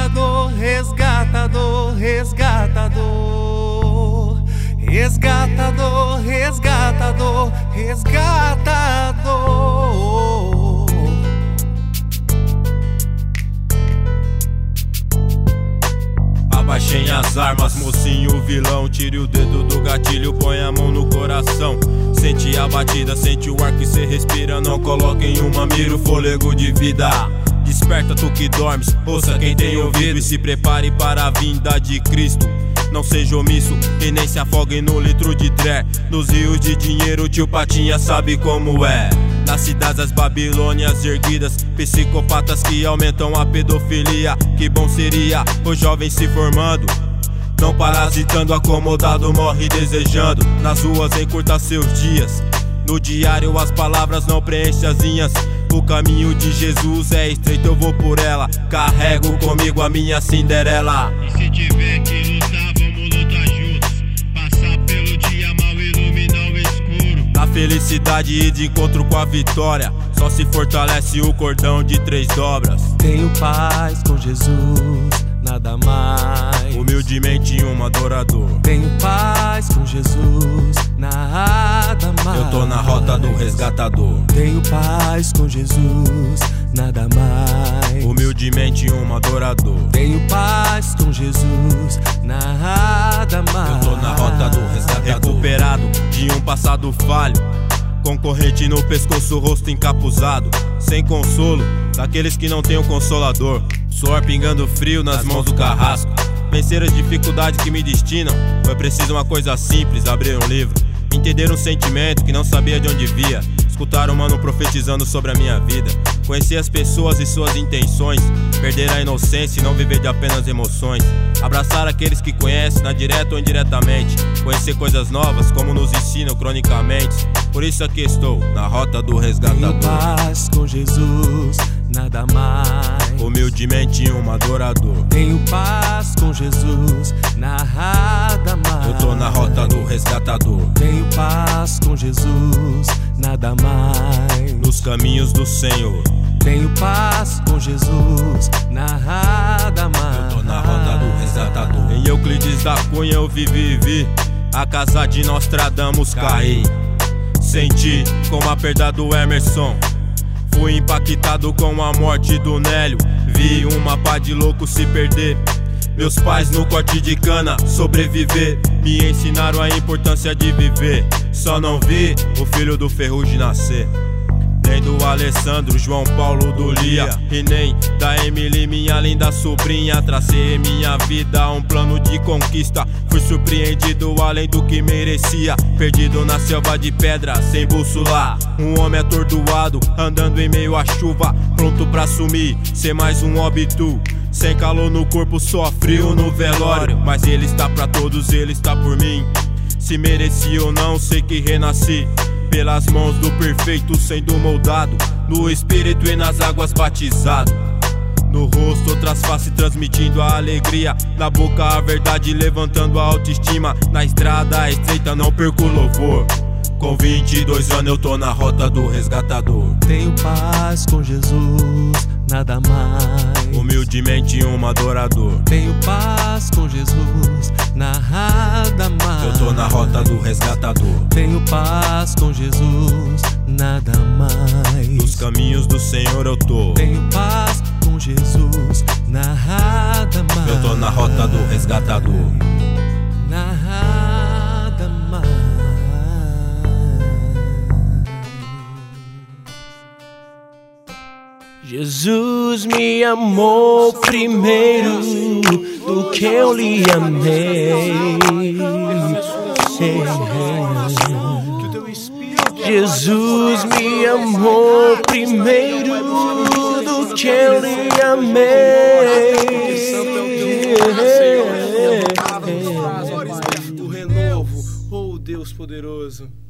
resgatador, resgatador, resgatador, resgatador, resgatador, resgatador. Abaixem as armas, mocinho vilão. Tire o dedo do gatilho, põe a mão no coração. Sente a batida, sente o ar que cê respira. Não coloque em uma mira o fôlego de vida. Desperta tu que dormes, ouça quem tem ouvido e se prepare para a vinda de Cristo. Não seja omisso e nem se afogue no litro de tré. Nos rios de dinheiro tio Patinha sabe como é. Nas cidades as Babilônias erguidas, psicopatas que aumentam a pedofilia. Que bom seria os jovens se formando, não parasitando, acomodado, morre desejando. Nas ruas encurta seus dias, no diário as palavras não preenchem as linhas. O caminho de Jesus é estreito, eu vou por ela. Carrego comigo a minha Cinderela. E se tiver que lutar, vamos lutar juntos. Passar pelo dia mal, iluminar o escuro. Na felicidade e de encontro com a vitória, só se fortalece o cordão de 3 dobras. Tenho paz com Jesus, nada mais. Humildemente um adorador. Tenho paz com Jesus, nada mais. Eu tô na rota do resgatador. Tenho paz com Jesus, nada mais. Humildemente um adorador. Tenho paz com Jesus, nada mais. Eu tô na rota do resgatador. Recuperado de um passado falho, com corrente no pescoço, rosto encapuzado. Sem consolo, daqueles que não têm um consolador. Suor pingando frio nas mãos do carrasco. Vencer as dificuldades que me destinam. Foi preciso uma coisa simples, abrir um livro. Entender um sentimento que não sabia de onde via. Escutar um mano profetizando sobre a minha vida. Conhecer as pessoas e suas intenções. Perder a inocência e não viver de apenas emoções. Abraçar aqueles que conhecem, na direta ou indiretamente. Conhecer coisas novas como nos ensinam cronicamente. Por isso aqui estou, na rota do resgatador. Tenho paz com Jesus, nada mais. Humildemente um adorador. Tenho paz com Jesus, nada mais. Eu tô na rota do resgatador. Tenho paz com Jesus, nada mais. Nos caminhos do Senhor. Tenho paz com Jesus, nada mais. Eu tô na rota do resgatador. Em Euclides da Cunha eu vivi a casa de Nostradamus caí. Senti como a perda do Emerson. Fui impactado com a morte do Nélio. Vi uma pá de louco se perder. Meus pais no corte de cana sobreviver. Me ensinaram a importância de viver. Só não vi o filho do Ferrugem nascer. Nem do Alessandro, João Paulo, do Lia. E nem da Emily, minha linda sobrinha. Tracei em minha vida um plano de conquista. Fui surpreendido além do que merecia. Perdido na selva de pedra, sem bússola. Um homem atordoado, andando em meio à chuva. Pronto pra sumir, ser mais um óbito. Sem calor no corpo, só frio no velório. Mas ele está pra todos, ele está por mim. Se mereci ou não, sei que renasci. Pelas mãos do perfeito sendo moldado. No espírito e nas águas batizado. No rosto outras faces transmitindo a alegria. Na boca a verdade levantando a autoestima. Na estrada estreita não perco louvor. Com 22 anos eu tô na rota do resgatador. Tenho paz com Jesus, nada mais. Humildemente um adorador. Tenho paz com Jesus, nada mais. Eu tô na rota do resgatador. Tenho paz com Jesus, nada mais. Nos caminhos do Senhor eu tô. Tenho paz com Jesus, nada mais. Eu tô na rota do resgatador. Nada mais. Jesus me amou primeiro do que eu lhe amei. Jesus me amou primeiro do que eu lhe amei. O renovo, oh Deus poderoso.